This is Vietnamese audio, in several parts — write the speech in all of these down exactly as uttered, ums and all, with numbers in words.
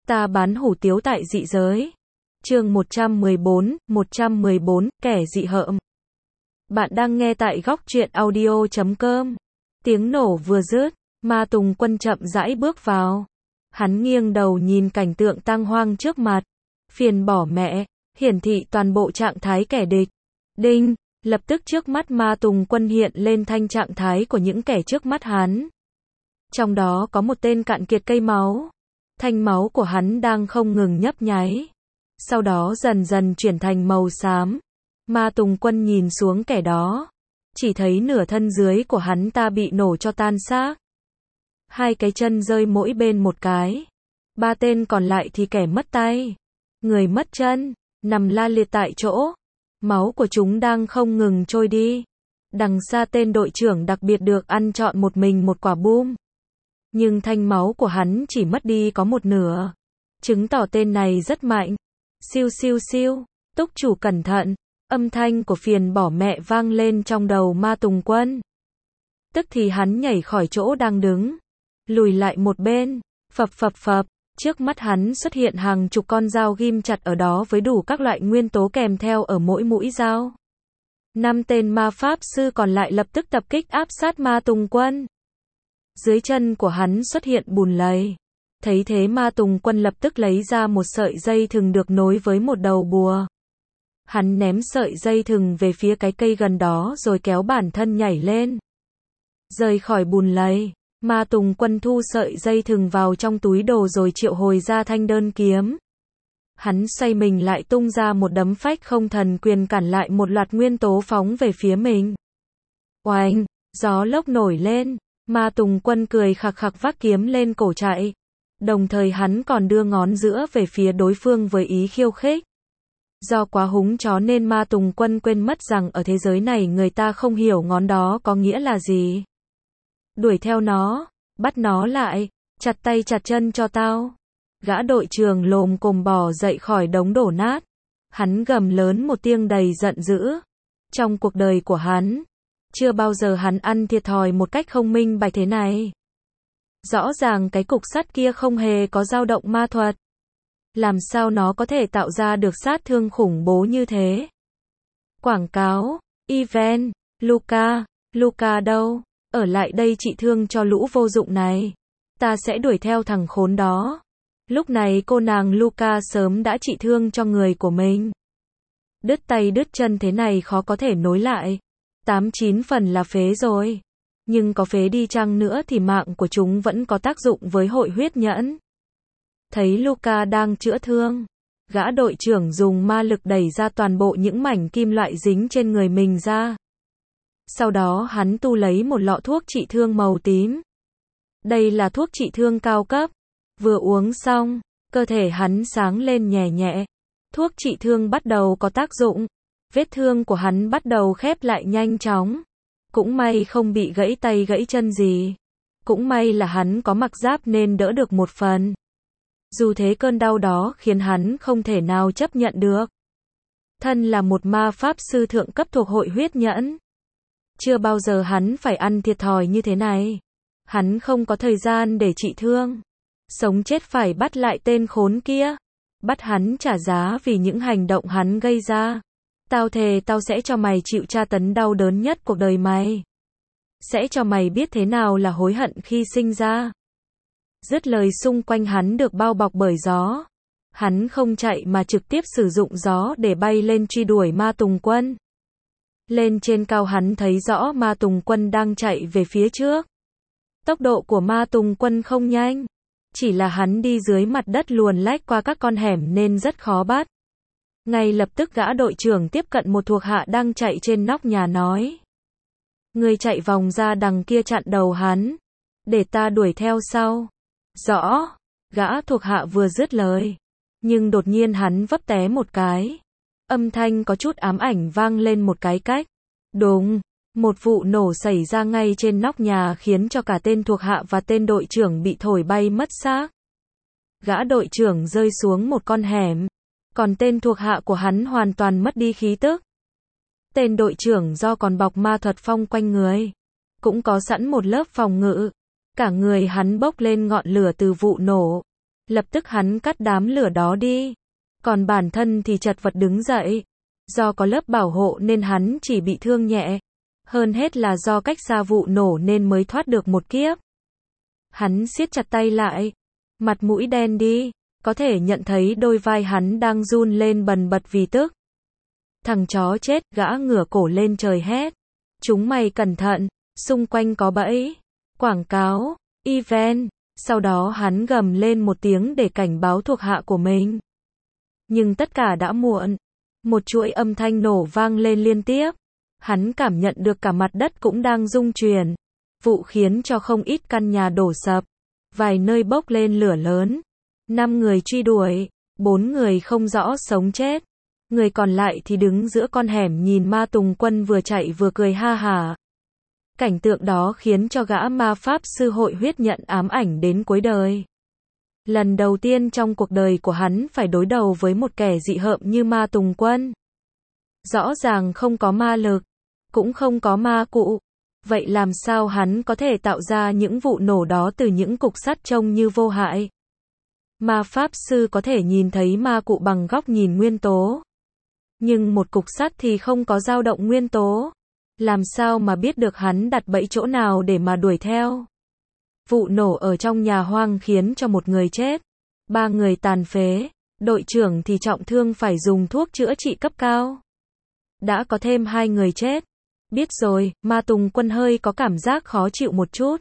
Ta bán hủ tiếu tại dị giới. Chương một trăm mười bốn, một trăm mười bốn, kẻ dị hợm. Bạn đang nghe tại góc truyện audio chấm com. Tiếng nổ vừa dứt, Ma Tùng Quân chậm rãi bước vào. Hắn nghiêng đầu nhìn cảnh tượng tang hoang trước mặt. Phiền bỏ mẹ, hiển thị toàn bộ trạng thái kẻ địch. Đinh, lập tức trước mắt Ma Tùng Quân hiện lên thanh trạng thái của những kẻ trước mắt hắn. Trong đó có một tên cạn kiệt cây máu. Thanh máu của hắn đang không ngừng nhấp nháy. Sau đó dần dần chuyển thành màu xám. Ma Tùng Quân nhìn xuống kẻ đó. Chỉ thấy nửa thân dưới của hắn ta bị nổ cho tan xác. Hai cái chân rơi mỗi bên một cái. Ba tên còn lại thì kẻ mất tay. Người mất chân, nằm la liệt tại chỗ. Máu của chúng đang không ngừng trôi đi. Đằng xa tên đội trưởng đặc biệt được ăn trọn một mình một quả bom. Nhưng thanh máu của hắn chỉ mất đi có một nửa. Chứng tỏ tên này rất mạnh. Siêu siêu siêu, túc chủ cẩn thận. Âm thanh của phiền bỏ mẹ vang lên trong đầu Ma Tùng Quân. Tức thì hắn nhảy khỏi chỗ đang đứng. Lùi lại một bên. Phập phập phập. Trước mắt hắn xuất hiện hàng chục con dao ghim chặt ở đó với đủ các loại nguyên tố kèm theo ở mỗi mũi dao. Năm tên ma pháp sư còn lại lập tức tập kích áp sát Ma Tùng Quân. Dưới chân của hắn xuất hiện bùn lầy. Thấy thế Ma Tùng Quân lập tức lấy ra một sợi dây thừng được nối với một đầu bùa. Hắn ném sợi dây thừng về phía cái cây gần đó rồi kéo bản thân nhảy lên. Rời khỏi bùn lầy, Ma Tùng Quân thu sợi dây thừng vào trong túi đồ rồi triệu hồi ra thanh đơn kiếm. Hắn xoay mình lại tung ra một đấm phách không thần quyền cản lại một loạt nguyên tố phóng về phía mình. Oanh, gió lốc nổi lên. Ma Tùng Quân cười khặc khặc vác kiếm lên cổ chạy. Đồng thời hắn còn đưa ngón giữa về phía đối phương với ý khiêu khích. Do quá húng chó nên Ma Tùng Quân quên mất rằng ở thế giới này người ta không hiểu ngón đó có nghĩa là gì. Đuổi theo nó, bắt nó lại, chặt tay chặt chân cho tao. Gã đội trưởng lồm cồm bò dậy khỏi đống đổ nát. Hắn gầm lớn một tiếng đầy giận dữ. Trong cuộc đời của hắn, chưa bao giờ hắn ăn thiệt thòi một cách không minh bạch thế này. Rõ ràng cái cục sắt kia không hề có dao động ma thuật. Làm sao nó có thể tạo ra được sát thương khủng bố như thế? Quảng cáo, event, Luca, Luca đâu? Ở lại đây trị thương cho lũ vô dụng này. Ta sẽ đuổi theo thằng khốn đó. Lúc này cô nàng Luca sớm đã trị thương cho người của mình. Đứt tay đứt chân thế này khó có thể nối lại. Tám chín phần là phế rồi. Nhưng có phế đi chăng nữa thì mạng của chúng vẫn có tác dụng với hội huyết nhẫn. Thấy Luca đang chữa thương, gã đội trưởng dùng ma lực đẩy ra toàn bộ những mảnh kim loại dính trên người mình ra. Sau đó hắn tu lấy một lọ thuốc trị thương màu tím. Đây là thuốc trị thương cao cấp. Vừa uống xong, cơ thể hắn sáng lên nhẹ nhẹ. Thuốc trị thương bắt đầu có tác dụng. Vết thương của hắn bắt đầu khép lại nhanh chóng. Cũng may không bị gãy tay gãy chân gì. Cũng may là hắn có mặc giáp nên đỡ được một phần. Dù thế cơn đau đó khiến hắn không thể nào chấp nhận được. Thân là một ma pháp sư thượng cấp thuộc hội huyết nhẫn. Chưa bao giờ hắn phải ăn thiệt thòi như thế này. Hắn không có thời gian để trị thương. Sống chết phải bắt lại tên khốn kia. Bắt hắn trả giá vì những hành động hắn gây ra. Tao thề tao sẽ cho mày chịu tra tấn đau đớn nhất cuộc đời mày. Sẽ cho mày biết thế nào là hối hận khi sinh ra. Dứt lời xung quanh hắn được bao bọc bởi gió. Hắn không chạy mà trực tiếp sử dụng gió để bay lên truy đuổi Ma Tùng Quân. Lên trên cao hắn thấy rõ Ma Tùng Quân đang chạy về phía trước. Tốc độ của Ma Tùng Quân không nhanh. Chỉ là hắn đi dưới mặt đất luồn lách qua các con hẻm nên rất khó bắt. Ngay lập tức gã đội trưởng tiếp cận một thuộc hạ đang chạy trên nóc nhà nói. Người chạy vòng ra đằng kia chặn đầu hắn. Để ta đuổi theo sau. Rõ. Gã thuộc hạ vừa dứt lời. Nhưng đột nhiên hắn vấp té một cái. Âm thanh có chút ám ảnh vang lên một cái cách. Đùng. Một vụ nổ xảy ra ngay trên nóc nhà khiến cho cả tên thuộc hạ và tên đội trưởng bị thổi bay mất xác. Gã đội trưởng rơi xuống một con hẻm. Còn tên thuộc hạ của hắn hoàn toàn mất đi khí tức. Tên đội trưởng do còn bọc ma thuật phong quanh người. Cũng có sẵn một lớp phòng ngự. Cả người hắn bốc lên ngọn lửa từ vụ nổ. Lập tức hắn cắt đám lửa đó đi. Còn bản thân thì chật vật đứng dậy. Do có lớp bảo hộ nên hắn chỉ bị thương nhẹ. Hơn hết là do cách xa vụ nổ nên mới thoát được một kiếp. Hắn siết chặt tay lại. Mặt mũi đen đi. Có thể nhận thấy đôi vai hắn đang run lên bần bật vì tức. Thằng chó chết, gã ngửa cổ lên trời hét. Chúng mày cẩn thận, xung quanh có bẫy. Quảng cáo, event. Sau đó hắn gầm lên một tiếng để cảnh báo thuộc hạ của mình. Nhưng tất cả đã muộn. Một chuỗi âm thanh nổ vang lên liên tiếp. Hắn cảm nhận được cả mặt đất cũng đang rung chuyển. Vụ khiến cho không ít căn nhà đổ sập. Vài nơi bốc lên lửa lớn. Năm người truy đuổi. Bốn người không rõ sống chết. Người còn lại thì đứng giữa con hẻm nhìn Ma Tùng Quân vừa chạy vừa cười ha hả. Cảnh tượng đó khiến cho gã ma pháp sư hội huyết nhận ám ảnh đến cuối đời. Lần đầu tiên trong cuộc đời của hắn phải đối đầu với một kẻ dị hợm như Ma Tùng Quân. Rõ ràng không có ma lực, cũng không có ma cụ. Vậy làm sao hắn có thể tạo ra những vụ nổ đó từ những cục sắt trông như vô hại? Ma pháp sư có thể nhìn thấy ma cụ bằng góc nhìn nguyên tố. Nhưng một cục sắt thì không có dao động nguyên tố. Làm sao mà biết được hắn đặt bẫy chỗ nào để mà đuổi theo? Vụ nổ ở trong nhà hoang khiến cho một người chết, ba người tàn phế, đội trưởng thì trọng thương phải dùng thuốc chữa trị cấp cao. Đã có thêm hai người chết. Biết rồi, Ma Tùng Quân hơi có cảm giác khó chịu một chút.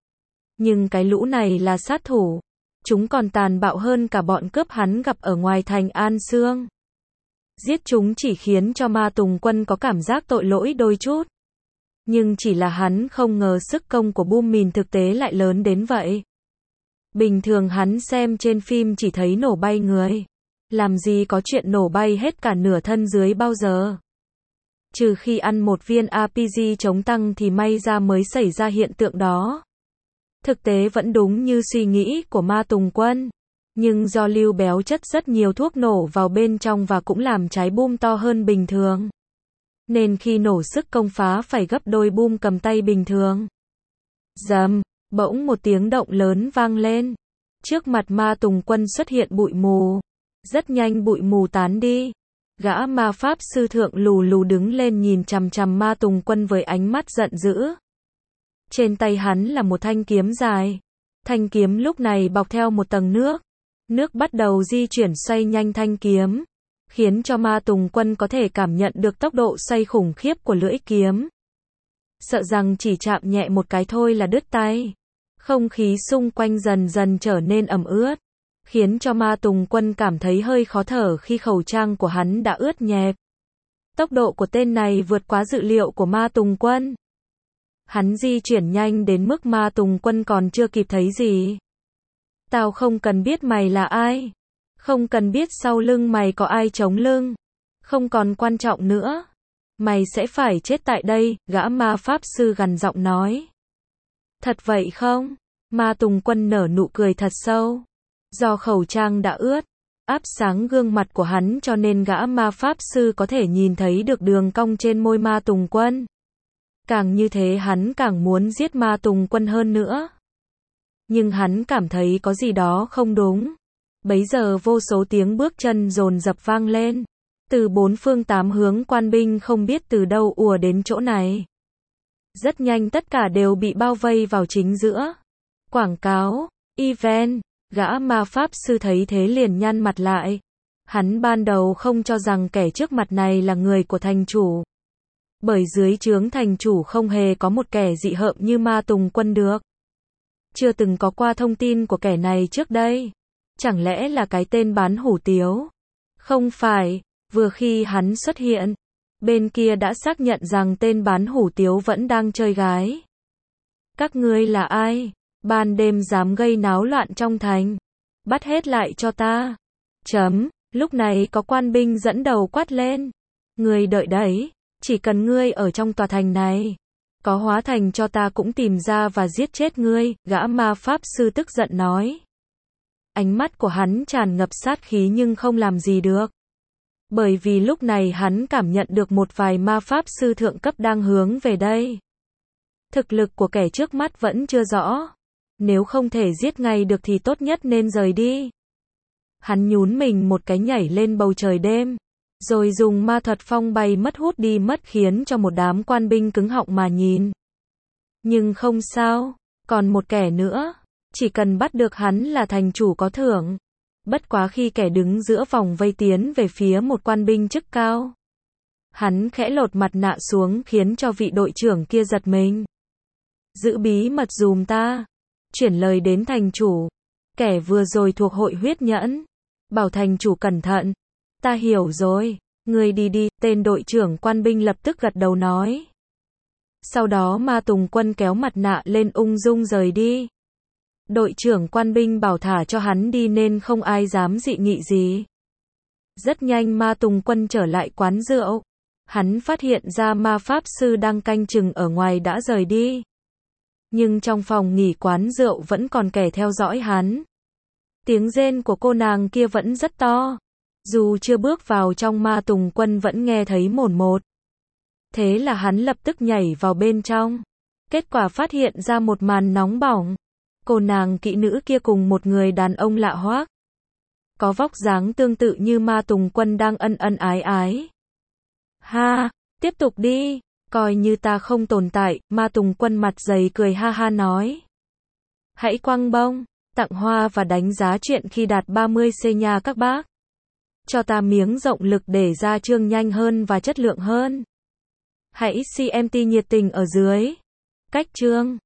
Nhưng cái lũ này là sát thủ. Chúng còn tàn bạo hơn cả bọn cướp hắn gặp ở ngoài thành An Sương. Giết chúng chỉ khiến cho Ma Tùng Quân có cảm giác tội lỗi đôi chút. Nhưng chỉ là hắn không ngờ sức công của Boom Mìn thực tế lại lớn đến vậy. Bình thường hắn xem trên phim chỉ thấy nổ bay người. Làm gì có chuyện nổ bay hết cả nửa thân dưới bao giờ. Trừ khi ăn một viên a pê giê chống tăng thì may ra mới xảy ra hiện tượng đó. Thực tế vẫn đúng như suy nghĩ của Ma Tùng Quân. Nhưng do lưu béo chất rất nhiều thuốc nổ vào bên trong và cũng làm trái boom to hơn bình thường. Nên khi nổ sức công phá phải gấp đôi boom cầm tay bình thường. Dầm, bỗng một tiếng động lớn vang lên. Trước mặt Ma Tùng Quân xuất hiện bụi mù. Rất nhanh bụi mù tán đi. Gã ma pháp sư thượng lù lù đứng lên nhìn chằm chằm Ma Tùng Quân với ánh mắt giận dữ. Trên tay hắn là một thanh kiếm dài. Thanh kiếm lúc này bọc theo một tầng nước. Nước bắt đầu di chuyển xoay nhanh thanh kiếm, khiến cho Ma Tùng Quân có thể cảm nhận được tốc độ xoay khủng khiếp của lưỡi kiếm. Sợ rằng chỉ chạm nhẹ một cái thôi là đứt tay. Không khí xung quanh dần dần trở nên ẩm ướt, khiến cho Ma Tùng Quân cảm thấy hơi khó thở khi khẩu trang của hắn đã ướt nhẹp. Tốc độ của tên này vượt quá dự liệu của Ma Tùng Quân. Hắn di chuyển nhanh đến mức Ma Tùng Quân còn chưa kịp thấy gì. Tao không cần biết mày là ai. Không cần biết sau lưng mày có ai chống lưng. Không còn quan trọng nữa. Mày sẽ phải chết tại đây, gã ma pháp sư gằn giọng nói. Thật vậy không? Ma Tùng Quân nở nụ cười thật sâu. Do khẩu trang đã ướt, áp sáng gương mặt của hắn cho nên gã ma pháp sư có thể nhìn thấy được đường cong trên môi Ma Tùng Quân. Càng như thế hắn càng muốn giết Ma Tùng Quân hơn nữa. Nhưng hắn cảm thấy có gì đó không đúng. Bấy giờ vô số tiếng bước chân dồn dập vang lên. Từ bốn phương tám hướng quan binh không biết từ đâu ùa đến chỗ này. Rất nhanh tất cả đều bị bao vây vào chính giữa. Quảng cáo, event, gã ma pháp sư thấy thế liền nhăn mặt lại. Hắn ban đầu không cho rằng kẻ trước mặt này là người của thành chủ. Bởi dưới trướng thành chủ không hề có một kẻ dị hợm như Ma Tùng Quân được. Chưa từng có qua thông tin của kẻ này trước đây. Chẳng lẽ là cái tên bán hủ tiếu? Không phải, vừa khi hắn xuất hiện, bên kia đã xác nhận rằng tên bán hủ tiếu vẫn đang chơi gái. Các ngươi là ai? Ban đêm dám gây náo loạn trong thành. Bắt hết lại cho ta. Chấm, lúc này có quan binh dẫn đầu quát lên. Ngươi đợi đấy, chỉ cần ngươi ở trong tòa thành này. Có hóa thành cho ta cũng tìm ra và giết chết ngươi, gã ma pháp sư tức giận nói. Ánh mắt của hắn tràn ngập sát khí nhưng không làm gì được. Bởi vì lúc này hắn cảm nhận được một vài ma pháp sư thượng cấp đang hướng về đây. Thực lực của kẻ trước mắt vẫn chưa rõ. Nếu không thể giết ngay được thì tốt nhất nên rời đi. Hắn nhún mình một cái nhảy lên bầu trời đêm, rồi dùng ma thuật phong bay mất hút đi mất khiến cho một đám quan binh cứng họng mà nhìn. Nhưng không sao, còn một kẻ nữa, chỉ cần bắt được hắn là thành chủ có thưởng. Bất quá khi kẻ đứng giữa vòng vây tiến về phía một quan binh chức cao, hắn khẽ lột mặt nạ xuống khiến cho vị đội trưởng kia giật mình. Giữ bí mật dùm ta. Chuyển lời đến thành chủ. Kẻ vừa rồi thuộc hội huyết nhẫn. Bảo thành chủ cẩn thận. Ta hiểu rồi. Ngươi đi đi, tên đội trưởng quan binh lập tức gật đầu nói. Sau đó Ma Tùng Quân kéo mặt nạ lên ung dung rời đi. Đội trưởng quan binh bảo thả cho hắn đi nên không ai dám dị nghị gì. Rất nhanh Ma Tùng Quân trở lại quán rượu. Hắn phát hiện ra ma pháp sư đang canh chừng ở ngoài đã rời đi. Nhưng trong phòng nghỉ quán rượu vẫn còn kẻ theo dõi hắn. Tiếng rên của cô nàng kia vẫn rất to. Dù chưa bước vào trong Ma Tùng Quân vẫn nghe thấy mồn một. Thế là hắn lập tức nhảy vào bên trong. Kết quả phát hiện ra một màn nóng bỏng. Cô nàng kỹ nữ kia cùng một người đàn ông lạ hoắc. Có vóc dáng tương tự như Ma Tùng Quân đang ân ân ái ái. Ha, tiếp tục đi, coi như ta không tồn tại, Ma Tùng Quân mặt dày cười ha ha nói. Hãy quăng bông, tặng hoa và đánh giá chuyện khi đạt ba mươi xê nha các bác. Cho ta miếng rộng lực để ra chương nhanh hơn và chất lượng hơn. Hãy xê em tê nhiệt tình ở dưới. Cách chương